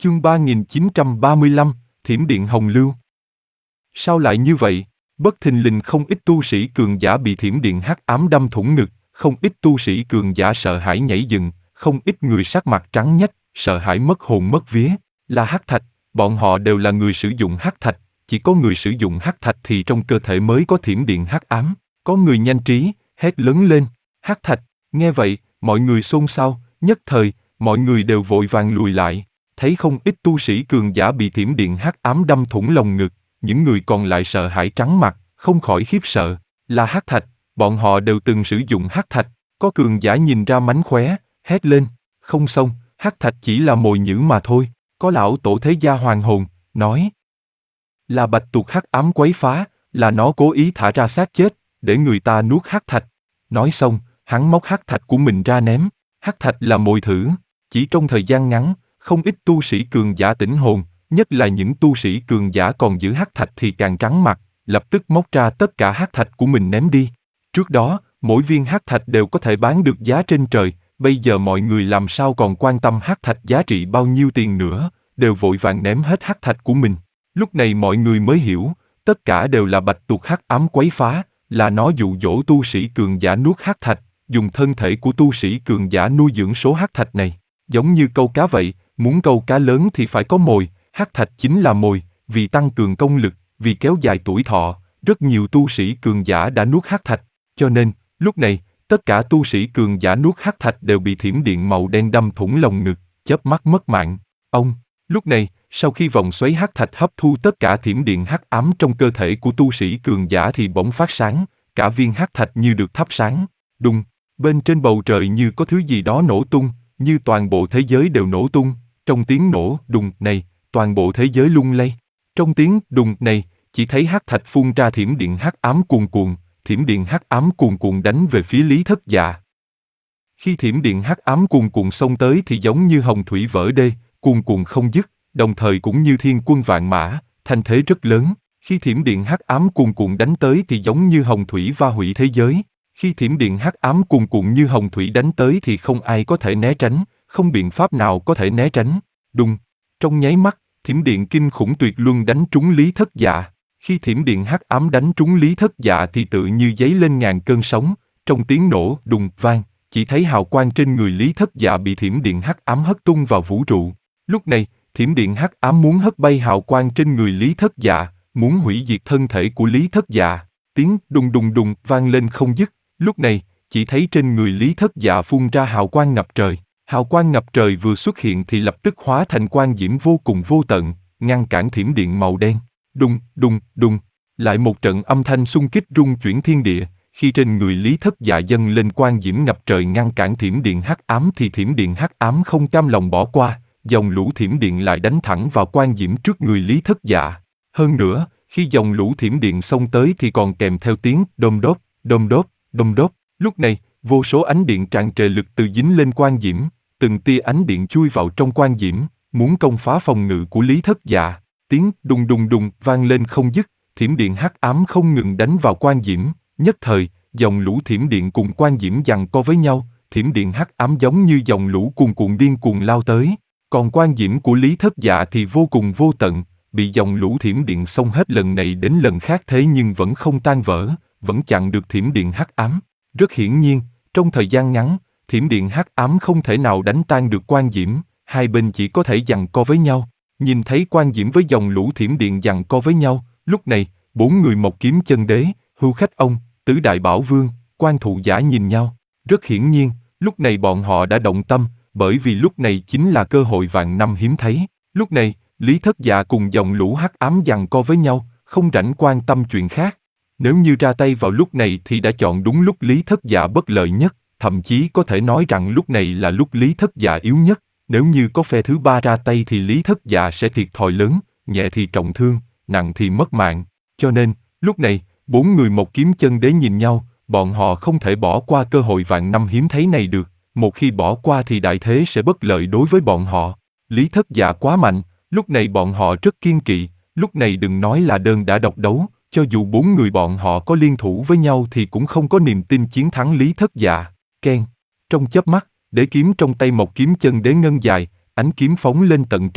Chương 3935, Thiểm điện Hồng Lưu. Sao lại như vậy? Bất thình lình không ít tu sĩ cường giả bị thiểm điện hắc ám đâm thủng ngực, không ít tu sĩ cường giả sợ hãi nhảy dựng, không ít người sắc mặt trắng nhách, sợ hãi mất hồn mất vía. Là hắc thạch, bọn họ đều là người sử dụng hắc thạch, chỉ có người sử dụng hắc thạch thì trong cơ thể mới có thiểm điện hắc ám. Có người nhanh trí, hét lớn lên, hắc thạch. Nghe vậy, mọi người xôn xao, nhất thời, mọi người đều vội vàng lùi lại. Thấy không ít tu sĩ cường giả bị thiểm điện hắc ám đâm thủng lồng ngực, những người còn lại sợ hãi trắng mặt, không khỏi khiếp sợ. Là hắc thạch, bọn họ đều từng sử dụng hắc thạch. Có cường giả nhìn ra mánh khóe, hét lên, không xong, hắc thạch chỉ là mồi nhử mà thôi. Có lão tổ thế gia hoàng hồn, nói, là bạch tuộc hắc ám quấy phá, là nó cố ý thả ra xác chết, để người ta nuốt hắc thạch. Nói xong, hắn móc hắc thạch của mình ra ném. Hắc thạch là mồi thử. Chỉ trong thời gian ngắn, không ít tu sĩ cường giả tỉnh hồn, nhất là những tu sĩ cường giả còn giữ hắc thạch thì càng trắng mặt, lập tức móc ra tất cả hắc thạch của mình ném đi. Trước đó, mỗi viên hắc thạch đều có thể bán được giá trên trời, bây giờ mọi người làm sao còn quan tâm hắc thạch giá trị bao nhiêu tiền nữa, đều vội vàng ném hết hắc thạch của mình. Lúc này mọi người mới hiểu, tất cả đều là bạch tuộc hắc ám quấy phá, là nó dụ dỗ tu sĩ cường giả nuốt hắc thạch, dùng thân thể của tu sĩ cường giả nuôi dưỡng số hắc thạch này. Giống như câu cá vậy, muốn câu cá lớn thì phải có mồi, hắc thạch chính là mồi, vì tăng cường công lực, vì kéo dài tuổi thọ, rất nhiều tu sĩ cường giả đã nuốt hắc thạch, cho nên, lúc này, tất cả tu sĩ cường giả nuốt hắc thạch đều bị thiểm điện màu đen đâm thủng lồng ngực, chớp mắt mất mạng. Lúc này, sau khi vòng xoáy hắc thạch hấp thu tất cả thiểm điện hắc ám trong cơ thể của tu sĩ cường giả thì bỗng phát sáng, cả viên hắc thạch như được thắp sáng. Đùng, bên trên bầu trời như có thứ gì đó nổ tung, như toàn bộ thế giới đều nổ tung. Trong tiếng nổ đùng này, toàn bộ thế giới lung lay. Trong tiếng đùng này, chỉ thấy hắc thạch phun ra thiểm điện hắc ám cuồn cuộn, thiểm điện hắc ám cuồn cuộn đánh về phía Lý Thất Dạ. Khi thiểm điện hắc ám cuồn cuộn xông tới thì giống như hồng thủy vỡ đê, cuồn cuộn không dứt, đồng thời cũng như thiên quân vạn mã, thanh thế rất lớn. Khi thiểm điện hắc ám cuồn cuộn đánh tới thì giống như hồng thủy va hủy thế giới. Khi thiểm điện hắc ám cuồn cuộn như hồng thủy đánh tới thì không ai có thể né tránh, không biện pháp nào có thể né tránh. Đùng, trong nháy mắt, thiểm điện kinh khủng tuyệt luân đánh trúng Lý Thất Dạ. Khi thiểm điện hắc ám đánh trúng Lý Thất Dạ thì tự như dấy lên ngàn cơn sóng. Trong tiếng nổ đùng vang, chỉ thấy hào quang trên người Lý Thất Dạ bị thiểm điện hắc ám hất tung vào vũ trụ. Lúc này, thiểm điện hắc ám muốn hất bay hào quang trên người Lý Thất Dạ, muốn hủy diệt thân thể của Lý Thất Dạ. Tiếng đùng đùng đùng vang lên không dứt. Lúc này, chỉ thấy trên người Lý Thất Dạ phun ra hào quang ngập trời. Hào quang ngập trời vừa xuất hiện thì lập tức hóa thành quang diễm vô cùng vô tận, ngăn cản thiểm điện màu đen. Đùng, đùng, đùng, lại một trận âm thanh xung kích rung chuyển thiên địa. Khi trên người Lý Thất Dạ dâng lên quang diễm ngập trời ngăn cản thiểm điện hắc ám thì thiểm điện hắc ám không cam lòng bỏ qua, dòng lũ thiểm điện lại đánh thẳng vào quang diễm trước người Lý Thất Dạ. Hơn nữa, khi dòng lũ thiểm điện xông tới thì còn kèm theo tiếng đôm đốp, đôm đốp, đôm đốp. Lúc này, vô số ánh điện tràn trề lực từ dính lên quang diễm, từng tia ánh điện chui vào trong quang diễm, muốn công phá phòng ngự của Lý Thất Dạ. Tiếng đùng đùng đùng vang lên không dứt, thiểm điện hắc ám không ngừng đánh vào quang diễm. Nhất thời, dòng lũ thiểm điện cùng quang diễm giằng co với nhau, thiểm điện hắc ám giống như dòng lũ cuồn cuộn điên cuồng lao tới. Còn quang diễm của Lý Thất Dạ thì vô cùng vô tận, bị dòng lũ thiểm điện xông hết lần này đến lần khác thế nhưng vẫn không tan vỡ, vẫn chặn được thiểm điện hắc ám. Rất hiển nhiên, trong thời gian ngắn, thiểm điện hắc ám không thể nào đánh tan được quang diễm, hai bên chỉ có thể giằng co với nhau. Nhìn thấy quang diễm với dòng lũ thiểm điện giằng co với nhau, lúc này, bốn người Mộc Kiếm Chân Đế, Hưu Khách Ông, Tứ Đại Bảo Vương, Quan Thụ Giả nhìn nhau. Rất hiển nhiên, lúc này bọn họ đã động tâm, bởi vì lúc này chính là cơ hội vạn năm hiếm thấy. Lúc này, Lý Thất Dạ cùng dòng lũ hắc ám giằng co với nhau, không rảnh quan tâm chuyện khác. Nếu như ra tay vào lúc này thì đã chọn đúng lúc Lý Thất Dạ bất lợi nhất, thậm chí có thể nói rằng lúc này là lúc Lý Thất Dạ yếu nhất. Nếu như có phe thứ ba ra tay thì Lý Thất Dạ sẽ thiệt thòi lớn, nhẹ thì trọng thương, nặng thì mất mạng. Cho nên, lúc này, bốn người Mộc Kiếm Chân Đế nhìn nhau, bọn họ không thể bỏ qua cơ hội vạn năm hiếm thấy này được. Một khi bỏ qua thì đại thế sẽ bất lợi đối với bọn họ. Lý Thất Dạ quá mạnh, lúc này bọn họ rất kiên kỵ, lúc này đừng nói là đơn đã độc đấu, cho dù bốn người bọn họ có liên thủ với nhau thì cũng không có niềm tin chiến thắng Lý Thất Dạ. Keng, trong chớp mắt, đế kiếm trong tay Mộc Kiếm Chân Đế ngân dài, ánh kiếm phóng lên tận trời,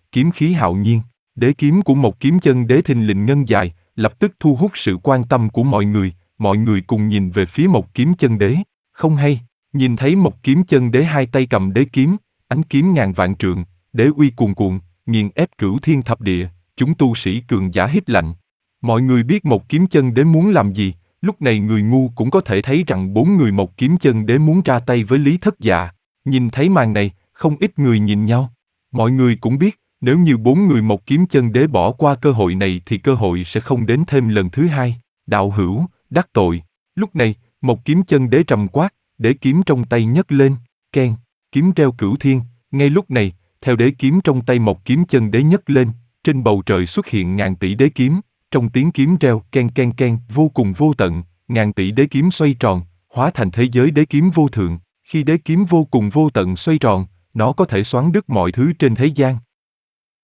kiếm khí hạo nhiên. Đế kiếm của một kiếm chân đế thình lình ngân dài, lập tức thu hút sự quan tâm của mọi người cùng nhìn về phía một kiếm chân đế. Không hay, nhìn thấy một kiếm chân đế hai tay cầm đế kiếm, ánh kiếm ngàn vạn trượng, đế uy cuồn cuộn, nghiền ép cửu thiên thập địa, chúng tu sĩ cường giả hít lạnh. Mọi người biết một kiếm chân đế muốn làm gì, lúc này người ngu cũng có thể thấy rằng bốn người một kiếm chân đế muốn ra tay với Lý Thất Dạ. Nhìn thấy màn này, không ít người nhìn nhau. Mọi người cũng biết, nếu như bốn người một kiếm chân đế bỏ qua cơ hội này thì cơ hội sẽ không đến thêm lần thứ hai. Đạo hữu, đắc tội. Lúc này, một kiếm chân đế trầm quát, đế kiếm trong tay nhấc lên, keng, kiếm reo cửu thiên. Ngay lúc này, theo đế kiếm trong tay một kiếm chân đế nhấc lên, trên bầu trời xuất hiện ngàn tỷ đế kiếm, trong tiếng kiếm reo ken ken ken vô cùng vô tận, ngàn tỷ đế kiếm xoay tròn, hóa thành thế giới đế kiếm vô thượng. Khi đế kiếm vô cùng vô tận xoay tròn, nó có thể xoắn đứt mọi thứ trên thế gian.